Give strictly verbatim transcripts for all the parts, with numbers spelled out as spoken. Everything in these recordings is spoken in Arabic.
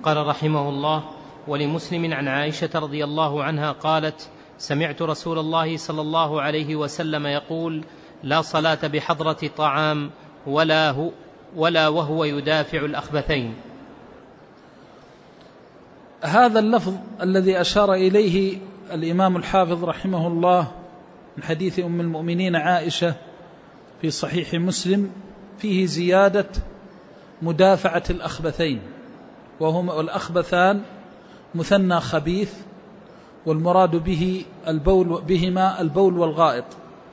قال رحمه الله: ولمسلم عن عائشة رضي الله عنها قالت: سمعت رسول الله صلى الله عليه وسلم يقول: لا صلاة بحضرة طعام ولا, هو ولا وهو يدافع الأخبثين. هذا اللفظ الذي أشار إليه الإمام الحافظ رحمه الله من حديث أم المؤمنين عائشة في صحيح مسلم فيه زيادة مدافعة الأخبثين، وهما الأخبثان مثنى خبيث، والمراد به البول بهما البول والغائط.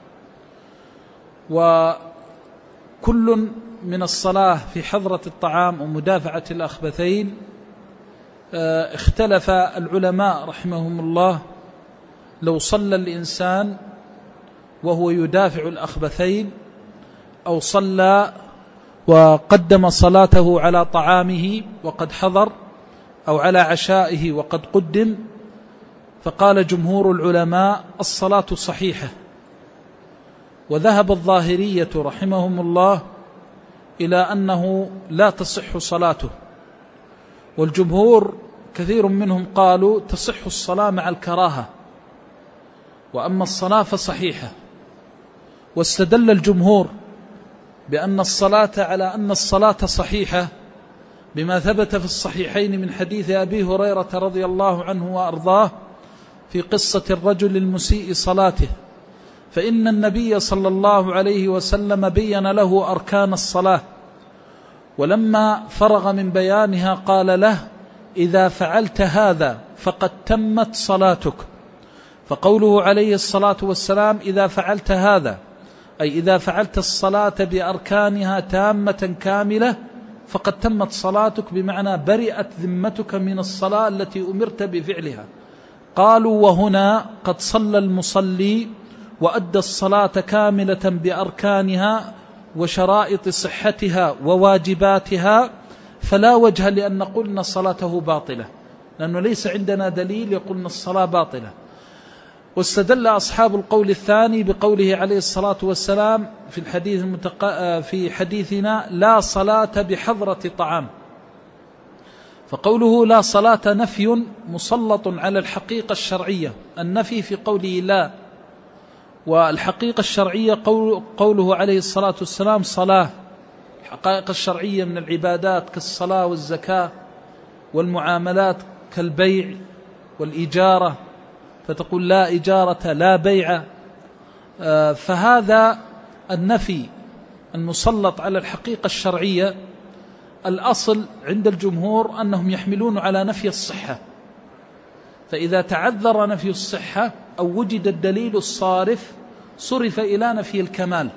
وكل من الصلاة في حضرة الطعام ومدافعة الأخبثين اختلف العلماء رحمهم الله لو صلى الإنسان وهو يدافع الأخبثين، أو صلى وقدم صلاته على طعامه وقد حضر، أو على عشائه وقد قدم، فقال جمهور العلماء الصلاة صحيحة. وذهب الظاهرية رحمهم الله إلى أنه لا تصح صلاته، والجمهور كثير منهم قالوا تصح الصلاة مع الكراهة، وأما الصلاة فصحيحة. واستدل الجمهور بأن الصلاة على أن الصلاة صحيحة بما ثبت في الصحيحين من حديث أبي هريرة رضي الله عنه وأرضاه في قصة الرجل المسيء صلاته، فإن النبي صلى الله عليه وسلم بين له أركان الصلاة، ولما فرغ من بيانها قال له: إذا فعلت هذا فقد تمت صلاتك. فقوله عليه الصلاة والسلام إذا فعلت هذا، أي إذا فعلت الصلاة بأركانها تامة كاملة فقد تمت صلاتك، بمعنى برئت ذمتك من الصلاة التي أمرت بفعلها. قالوا: وهنا قد صلى المصلي وأدى الصلاة كاملة بأركانها وشرائط صحتها وواجباتها، فلا وجه لأن نقول صلاته باطلة، لأنه ليس عندنا دليل يقول الصلاة باطلة. واستدل أصحاب القول الثاني بقوله عليه الصلاة والسلام في الحديث المتق... في حديثنا: لا صلاة بحضرة طعام. فقوله لا صلاة نفي مسلط على الحقيقة الشرعية، النفي في قوله لا، والحقيقة الشرعية قول... قوله عليه الصلاة والسلام صلاة. الحقائق الشرعية من العبادات كالصلاة والزكاة، والمعاملات كالبيع والإجارة، فتقول لا إجارة لا بيع. فهذا النفي المسلط على الحقيقة الشرعية الأصل عند الجمهور أنهم يحملون على نفي الصحة، فإذا تعذر نفي الصحة أو وجد الدليل الصارف صرف إلى نفي الكمال.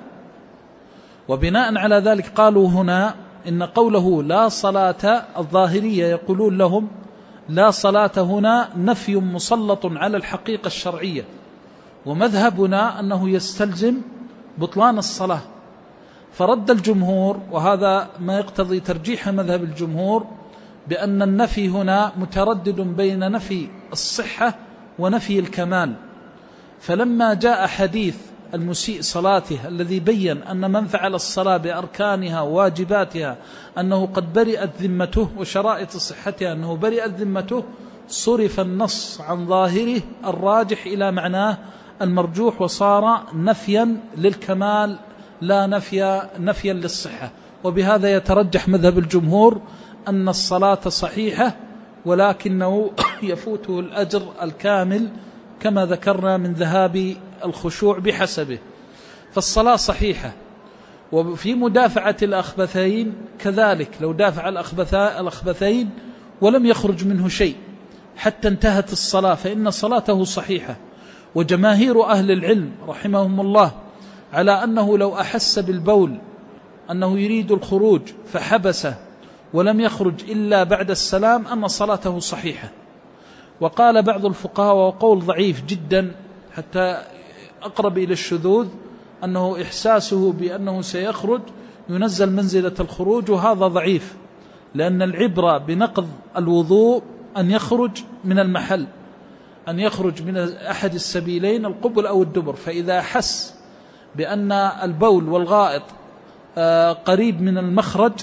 وبناء على ذلك قالوا هنا إن قوله لا صلاة، الظاهرية يقولون لهم لا صلاة هنا نفي مسلط على الحقيقة الشرعية، ومذهبنا أنه يستلزم بطلان الصلاة. فرد الجمهور، وهذا ما يقتضي ترجيح مذهب الجمهور، بأن النفي هنا متردد بين نفي الصحة ونفي الكمال. فلما جاء حديث المسيء صلاته الذي بين أن من فعل الصلاة بأركانها وواجباتها أنه قد برئت ذمته، وشرائط صحتها أنه برئت ذمته، صرف النص عن ظاهره الراجح إلى معناه المرجوح، وصار نفيا للكمال لا نفي نفيا للصحة. وبهذا يترجح مذهب الجمهور أن الصلاة صحيحة، ولكنه يفوته الأجر الكامل كما ذكرنا من ذهاب الخشوع بحسبه. فالصلاة صحيحة. وفي مدافعة الأخبثين كذلك، لو دافع الأخبثين ولم يخرج منه شيء حتى انتهت الصلاة فإن صلاته صحيحة. وجماهير أهل العلم رحمهم الله على أنه لو أحس بالبول أنه يريد الخروج فحبسه ولم يخرج إلا بعد السلام أن صلاته صحيحة. وقال بعض الفقهاء، وقول ضعيف جدا حتى أقرب إلى الشذوذ، أنه إحساسه بأنه سيخرج ينزل منزلة الخروج، وهذا ضعيف، لأن العبرة بنقض الوضوء أن يخرج من المحل، أن يخرج من أحد السبيلين القبل أو الدبر. فإذا أحس بأن البول والغائط قريب من المخرج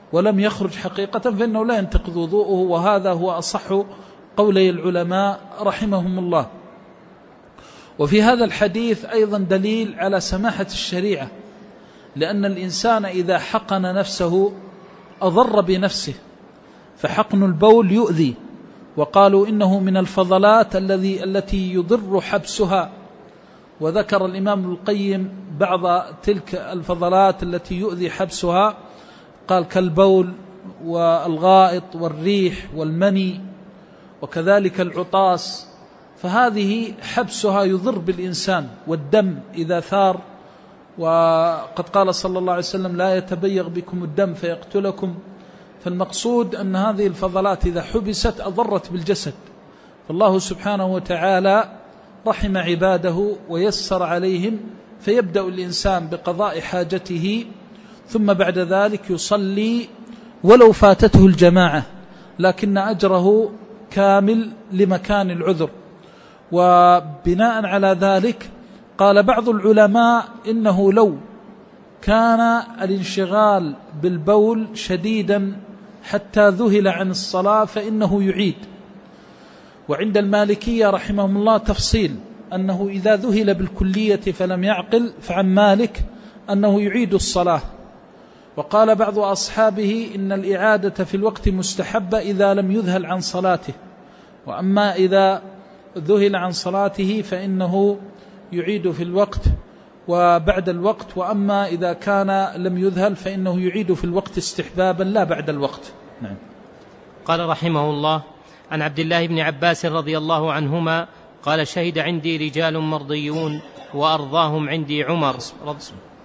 ولم يخرج حقيقة فإنه لا ينتقض وضوءه، وهذا هو أصح قولي العلماء رحمهم الله. وفي هذا الحديث أيضا دليل على سماحة الشريعة، لأن الإنسان إذا حقن نفسه أضر بنفسه، فحقن البول يؤذي، وقالوا إنه من الفضلات الذي التي يضر حبسها. وذكر الإمام ابن القيم بعض تلك الفضلات التي يؤذي حبسها، قال كالبول والغائط والريح والمني وكذلك العطاس، فهذه حبسها يضر بالإنسان. والدم إذا ثار، وقد قال صلى الله عليه وسلم لا يتبيغ بكم الدم فيقتلكم، فالمقصود أن هذه الفضلات إذا حبست أضرت بالجسد، فالله سبحانه وتعالى رحم عباده ويسر عليهم، فيبدأ الإنسان بقضاء حاجته، ثم بعد ذلك يصلي ولو فاتته الجماعة، لكن أجره كامل لمكان العذر. وبناء على ذلك قال بعض العلماء إنه لو كان الانشغال بالبول شديدا حتى ذهل عن الصلاة فإنه يعيد. وعند المالكية رحمهم الله تفصيل أنه إذا ذهل بالكلية فلم يعقل، فعن مالك أنه يعيد الصلاة. وقال بعض أصحابه إن الإعادة في الوقت مستحبة إذا لم يذهل عن صلاته، وأما إذا ذهل عن صلاته فإنه يعيد في الوقت وبعد الوقت، وأما إذا كان لم يذهل فإنه يعيد في الوقت استحبابا لا بعد الوقت. نعم. قال رحمه الله: عن عبد الله بن عباس رضي الله عنهما قال: شهد عندي رجال مرضيون وأرضاهم عندي عمر.